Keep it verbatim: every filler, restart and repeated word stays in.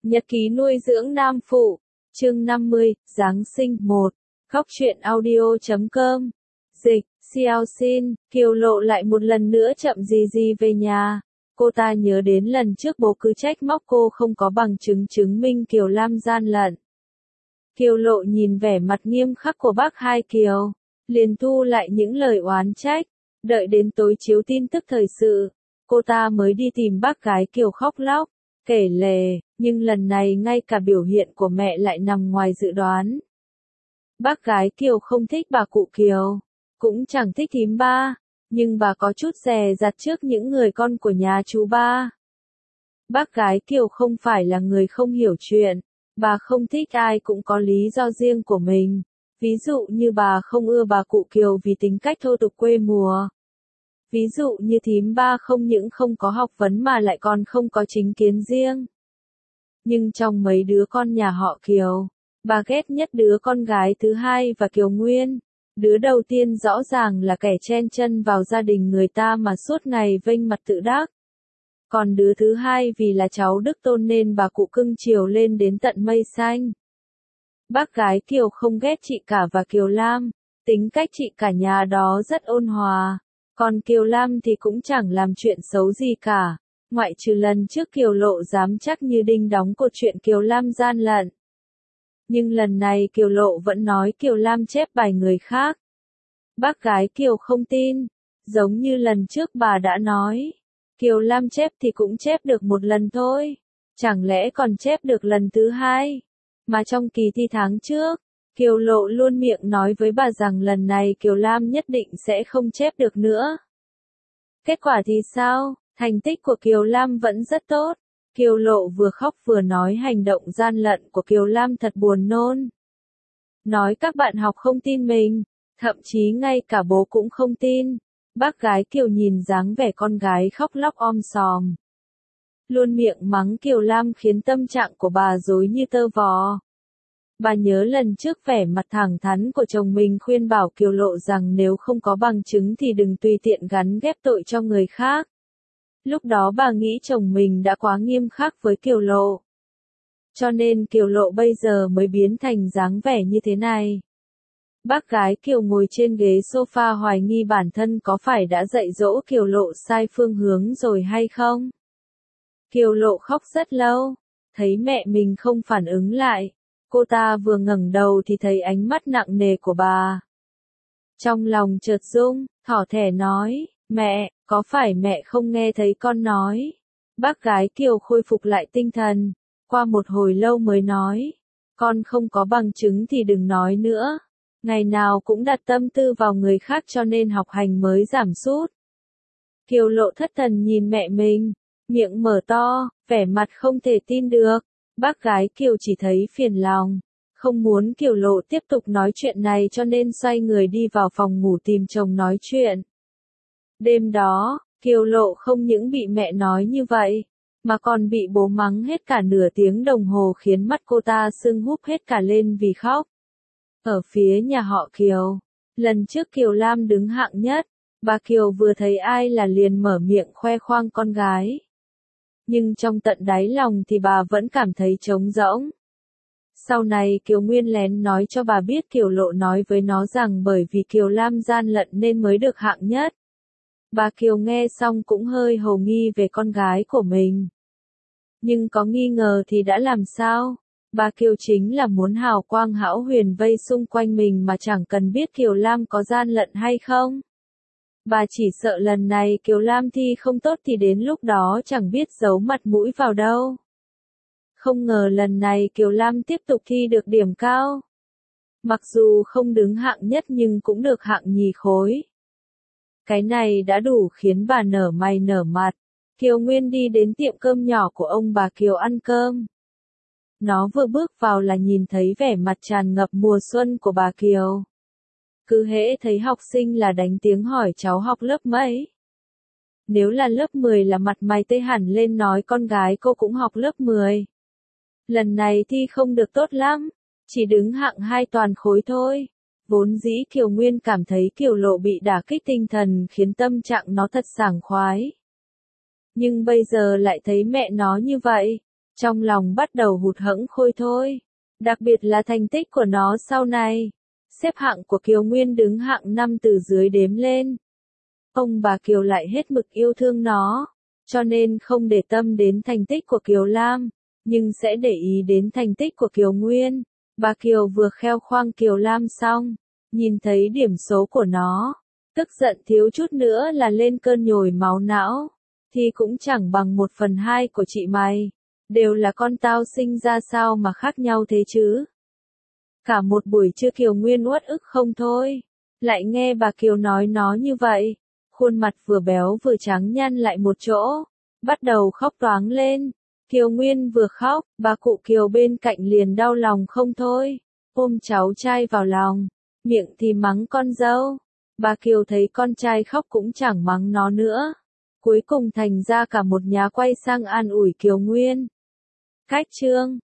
Nhật ký nuôi dưỡng nam phụ, chương năm mươi, Giáng sinh một, Góc truyện audio chấm com, dịch, Xiao Xin, Kiều Lộ lại một lần nữa chậm gì gì về nhà. Cô ta nhớ đến lần trước bố cứ trách móc cô không có bằng chứng chứng minh Kiều Lam gian lận. Kiều Lộ nhìn vẻ mặt nghiêm khắc của bác Hai Kiều, liền thu lại những lời oán trách, đợi đến tối chiếu tin tức thời sự, cô ta mới đi tìm bác gái Kiều khóc lóc, kể lể, nhưng lần này ngay cả biểu hiện của mẹ lại nằm ngoài dự đoán. Bác gái Kiều không thích bà cụ Kiều, cũng chẳng thích thím ba, nhưng bà có chút dè dặt trước những người con của nhà chú ba. Bác gái Kiều không phải là người không hiểu chuyện, bà không thích ai cũng có lý do riêng của mình. Ví dụ như bà không ưa bà cụ Kiều vì tính cách thô tục quê mùa. Ví dụ như thím ba không những không có học vấn mà lại còn không có chính kiến riêng. Nhưng trong mấy đứa con nhà họ Kiều, bà ghét nhất đứa con gái thứ hai và Kiều Nguyên. Đứa đầu tiên rõ ràng là kẻ chen chân vào gia đình người ta mà suốt ngày vênh mặt tự đắc. Còn đứa thứ hai vì là cháu đích tôn nên bà cụ cưng chiều lên đến tận mây xanh. Bác gái Kiều không ghét chị cả và Kiều Lam, tính cách chị cả nhà đó rất ôn hòa. Còn Kiều Lam thì cũng chẳng làm chuyện xấu gì cả, ngoại trừ lần trước Kiều Lộ dám chắc như đinh đóng cột chuyện Kiều Lam gian lận. Nhưng lần này Kiều Lộ vẫn nói Kiều Lam chép bài người khác. Bác gái Kiều không tin, giống như lần trước bà đã nói, Kiều Lam chép thì cũng chép được một lần thôi, chẳng lẽ còn chép được lần thứ hai. Mà trong kỳ thi tháng trước, Kiều Lộ luôn miệng nói với bà rằng lần này Kiều Lam nhất định sẽ không chép được nữa. Kết quả thì sao? Thành tích của Kiều Lam vẫn rất tốt. Kiều Lộ vừa khóc vừa nói hành động gian lận của Kiều Lam thật buồn nôn. Nói các bạn học không tin mình, thậm chí ngay cả bố cũng không tin. Bác gái Kiều nhìn dáng vẻ con gái khóc lóc om sòm. Luôn miệng mắng Kiều Lam khiến tâm trạng của bà rối như tơ vò. Bà nhớ lần trước vẻ mặt thẳng thắn của chồng mình khuyên bảo Kiều Lộ rằng nếu không có bằng chứng thì đừng tùy tiện gắn ghép tội cho người khác. Lúc đó bà nghĩ chồng mình đã quá nghiêm khắc với Kiều Lộ. Cho nên Kiều Lộ bây giờ mới biến thành dáng vẻ như thế này. Bác gái Kiều ngồi trên ghế sofa hoài nghi bản thân có phải đã dạy dỗ Kiều Lộ sai phương hướng rồi hay không. Kiều Lộ khóc rất lâu, thấy mẹ mình không phản ứng lại. Cô ta vừa ngẩng đầu thì thấy ánh mắt nặng nề của bà. Trong lòng chợt rung, thỏ thẻ nói, mẹ, có phải mẹ không nghe thấy con nói? Bác gái Kiều khôi phục lại tinh thần, qua một hồi lâu mới nói, con không có bằng chứng thì đừng nói nữa. Ngày nào cũng đặt tâm tư vào người khác cho nên học hành mới giảm sút. Kiều Lộ thất thần nhìn mẹ mình, miệng mở to, vẻ mặt không thể tin được. Bác gái Kiều chỉ thấy phiền lòng, không muốn Kiều Lộ tiếp tục nói chuyện này cho nên xoay người đi vào phòng ngủ tìm chồng nói chuyện. Đêm đó, Kiều Lộ không những bị mẹ nói như vậy, mà còn bị bố mắng hết cả nửa tiếng đồng hồ khiến mắt cô ta sưng húp hết cả lên vì khóc. Ở phía nhà họ Kiều, lần trước Kiều Lam đứng hạng nhất, bà Kiều vừa thấy ai là liền mở miệng khoe khoang con gái. Nhưng trong tận đáy lòng thì bà vẫn cảm thấy trống rỗng. Sau này Kiều Nguyên lén nói cho bà biết Kiều Lộ nói với nó rằng bởi vì Kiều Lam gian lận nên mới được hạng nhất. Bà Kiều nghe xong cũng hơi hồ nghi về con gái của mình. Nhưng có nghi ngờ thì đã làm sao? Bà Kiều chính là muốn hào quang hão huyền vây xung quanh mình mà chẳng cần biết Kiều Lam có gian lận hay không. Bà chỉ sợ lần này Kiều Lam thi không tốt thì đến lúc đó chẳng biết giấu mặt mũi vào đâu. Không ngờ lần này Kiều Lam tiếp tục thi được điểm cao. Mặc dù không đứng hạng nhất nhưng cũng được hạng nhì khối. Cái này đã đủ khiến bà nở mày nở mặt. Kiều Nguyên đi đến tiệm cơm nhỏ của ông bà Kiều ăn cơm. Nó vừa bước vào là nhìn thấy vẻ mặt tràn ngập mùa xuân của bà Kiều. Cứ hễ thấy học sinh là đánh tiếng hỏi cháu học lớp mấy. Nếu là lớp mười là mặt mày tê hẳn lên nói con gái cô cũng học lớp mười. Lần này thi không được tốt lắm, chỉ đứng hạng hai toàn khối thôi. Vốn dĩ Kiều Nguyên cảm thấy Kiều Lộ bị đả kích tinh thần khiến tâm trạng nó thật sảng khoái. Nhưng bây giờ lại thấy mẹ nó như vậy. trong lòng bắt đầu hụt hẫng khôi thôi. Đặc biệt là thành tích của nó sau này. Xếp hạng của Kiều Nguyên đứng hạng năm từ dưới đếm lên. Ông bà Kiều lại hết mực yêu thương nó, cho nên không để tâm đến thành tích của Kiều Lam, nhưng sẽ để ý đến thành tích của Kiều Nguyên. Bà Kiều vừa kheo khoang Kiều Lam xong, nhìn thấy điểm số của nó, tức giận thiếu chút nữa là lên cơn nhồi máu não, thì cũng chẳng bằng một phần hai của chị mày, đều là con tao sinh ra sao mà khác nhau thế chứ. Cả một buổi trưa Kiều Nguyên uất ức không thôi, lại nghe bà Kiều nói nó như vậy, khuôn mặt vừa béo vừa trắng nhăn lại một chỗ, bắt đầu khóc toáng lên. Kiều Nguyên vừa khóc, bà cụ Kiều bên cạnh liền đau lòng không thôi, ôm cháu trai vào lòng, miệng thì mắng con dâu. Bà Kiều thấy con trai khóc cũng chẳng mắng nó nữa. Cuối cùng thành ra cả một nhà quay sang an ủi Kiều Nguyên. Cách chương